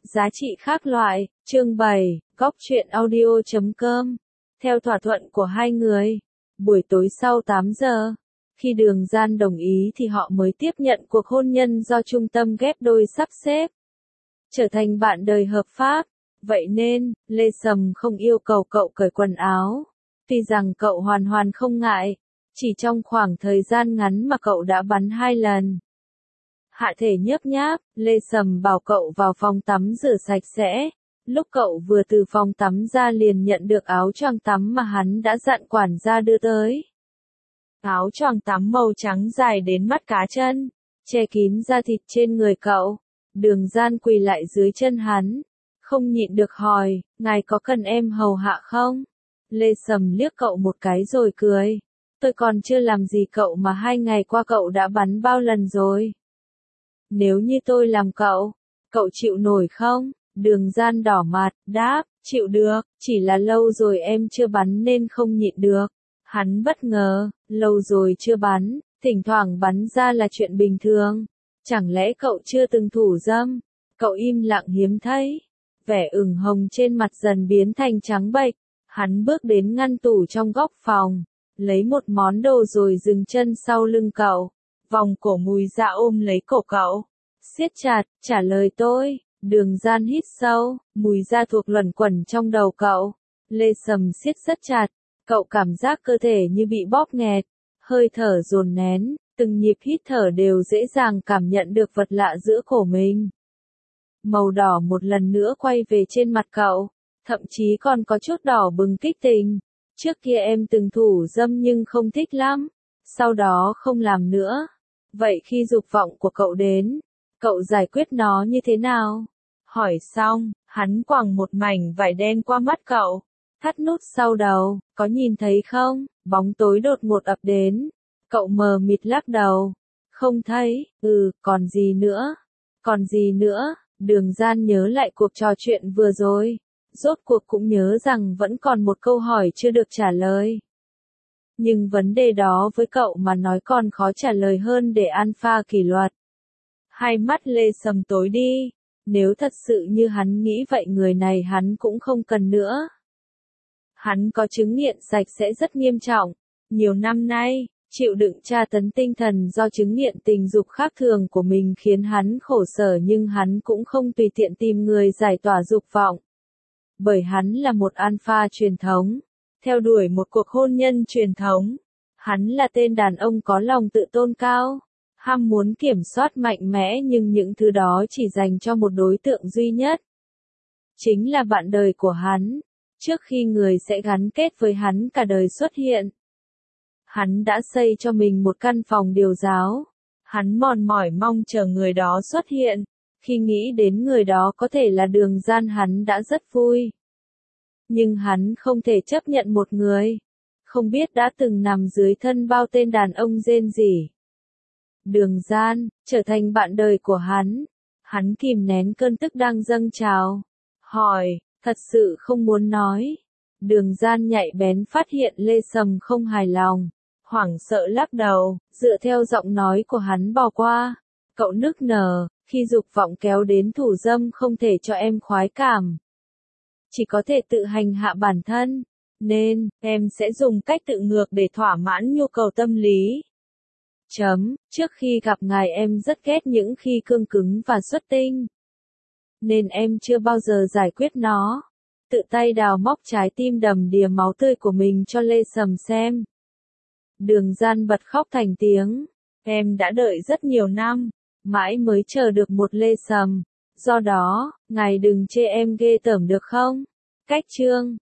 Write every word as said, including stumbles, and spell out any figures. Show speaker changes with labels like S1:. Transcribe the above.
S1: Giá trị khác loại, chương bảy, góc truyện audio chấm com. Theo thỏa thuận của hai người, buổi tối sau tám giờ, khi Đường Gian đồng ý thì họ mới tiếp nhận cuộc hôn nhân do trung tâm ghép đôi sắp xếp. Trở thành bạn đời hợp pháp, vậy nên, Lê Sầm không yêu cầu cậu cởi quần áo. Tuy rằng cậu hoàn hoàn không ngại, chỉ trong khoảng thời gian ngắn mà cậu đã bắn hai lần. Hạ thể nhớp nháp, Lê Sầm bảo cậu vào phòng tắm rửa sạch sẽ. Lúc cậu vừa từ phòng tắm ra liền nhận được áo choàng tắm mà hắn đã dặn quản gia đưa tới. Áo choàng tắm màu trắng dài đến mắt cá chân, che kín da thịt trên người cậu. Đường Gian quỳ lại dưới chân hắn, không nhịn được hỏi, ngài có cần em hầu hạ không? Lê Sầm liếc cậu một cái rồi cười. Tôi còn chưa làm gì cậu mà hai ngày qua cậu đã bắn bao lần rồi. Nếu như tôi làm cậu, cậu chịu nổi không? Đường Gian đỏ mặt, đáp, chịu được, chỉ là lâu rồi em chưa bắn nên không nhịn được. Hắn bất ngờ, lâu rồi chưa bắn, thỉnh thoảng bắn ra là chuyện bình thường. Chẳng lẽ cậu chưa từng thủ dâm? Cậu im lặng hiếm thấy. Vẻ ửng hồng trên mặt dần biến thành trắng bệch. Hắn bước đến ngăn tủ trong góc phòng, lấy một món đồ rồi dừng chân sau lưng cậu. Vòng cổ Mùi Dạ ôm lấy cổ cậu, siết chặt, trả lời tôi. Đường Gian hít sâu, Mùi Dạ thuộc luẩn quẩn trong đầu cậu. Lê Sầm siết rất chặt, cậu cảm giác cơ thể như bị bóp nghẹt, hơi thở dồn nén, từng nhịp hít thở đều dễ dàng cảm nhận được vật lạ giữa cổ mình. Màu đỏ một lần nữa quay về trên mặt cậu, thậm chí còn có chút đỏ bừng kích tình. Trước kia em từng thủ dâm nhưng không thích lắm, sau đó không làm nữa. Vậy khi dục vọng của cậu đến, cậu giải quyết nó như thế nào? Hỏi xong, hắn quẳng một mảnh vải đen qua mắt cậu, thắt nút sau đầu, có nhìn thấy không? Bóng tối đột ngột ập đến, cậu mờ mịt lắc đầu, không thấy. Ừ, còn gì nữa? Còn gì nữa? Đường Gian nhớ lại cuộc trò chuyện vừa rồi, rốt cuộc cũng nhớ rằng vẫn còn một câu hỏi chưa được trả lời. Nhưng vấn đề đó với cậu mà nói còn khó trả lời hơn để alpha kỷ luật. Hai mắt Lê Sầm tối đi, nếu thật sự như hắn nghĩ vậy người này hắn cũng không cần nữa. Hắn có chứng nghiện sạch sẽ rất nghiêm trọng, nhiều năm nay, chịu đựng tra tấn tinh thần do chứng nghiện tình dục khác thường của mình khiến hắn khổ sở nhưng hắn cũng không tùy tiện tìm người giải tỏa dục vọng. Bởi hắn là một alpha truyền thống, theo đuổi một cuộc hôn nhân truyền thống. Hắn là tên đàn ông có lòng tự tôn cao, ham muốn kiểm soát mạnh mẽ nhưng những thứ đó chỉ dành cho một đối tượng duy nhất. Chính là bạn đời của hắn, trước khi người sẽ gắn kết với hắn cả đời xuất hiện. Hắn đã xây cho mình một căn phòng điều giáo. Hắn mòn mỏi mong chờ người đó xuất hiện. Khi nghĩ đến người đó có thể là Đường Gian hắn đã rất vui. Nhưng hắn không thể chấp nhận một người không biết đã từng nằm dưới thân bao tên đàn ông rên rỉ. Đường Gian, trở thành bạn đời của hắn. Hắn kìm nén cơn tức đang dâng trào. Hỏi, thật sự không muốn nói. Đường Gian nhạy bén phát hiện Lê Sầm không hài lòng. Hoảng sợ lắc đầu, dựa theo giọng nói của hắn bỏ qua. Cậu nức nở, khi dục vọng kéo đến thủ dâm không thể cho em khoái cảm. Chỉ có thể tự hành hạ bản thân. Nên, em sẽ dùng cách tự ngược để thỏa mãn nhu cầu tâm lý. Chấm, trước khi gặp ngài em rất ghét những khi cương cứng và xuất tinh. Nên em chưa bao giờ giải quyết nó. Tự tay đào móc trái tim đầm đìa máu tươi của mình cho Lê Sầm xem. Đường Gian bật khóc thành tiếng. Em đã đợi rất nhiều năm, mãi mới chờ được một Lê Sầm. Do đó, ngài đừng chê em ghê tởm được không? Cách chương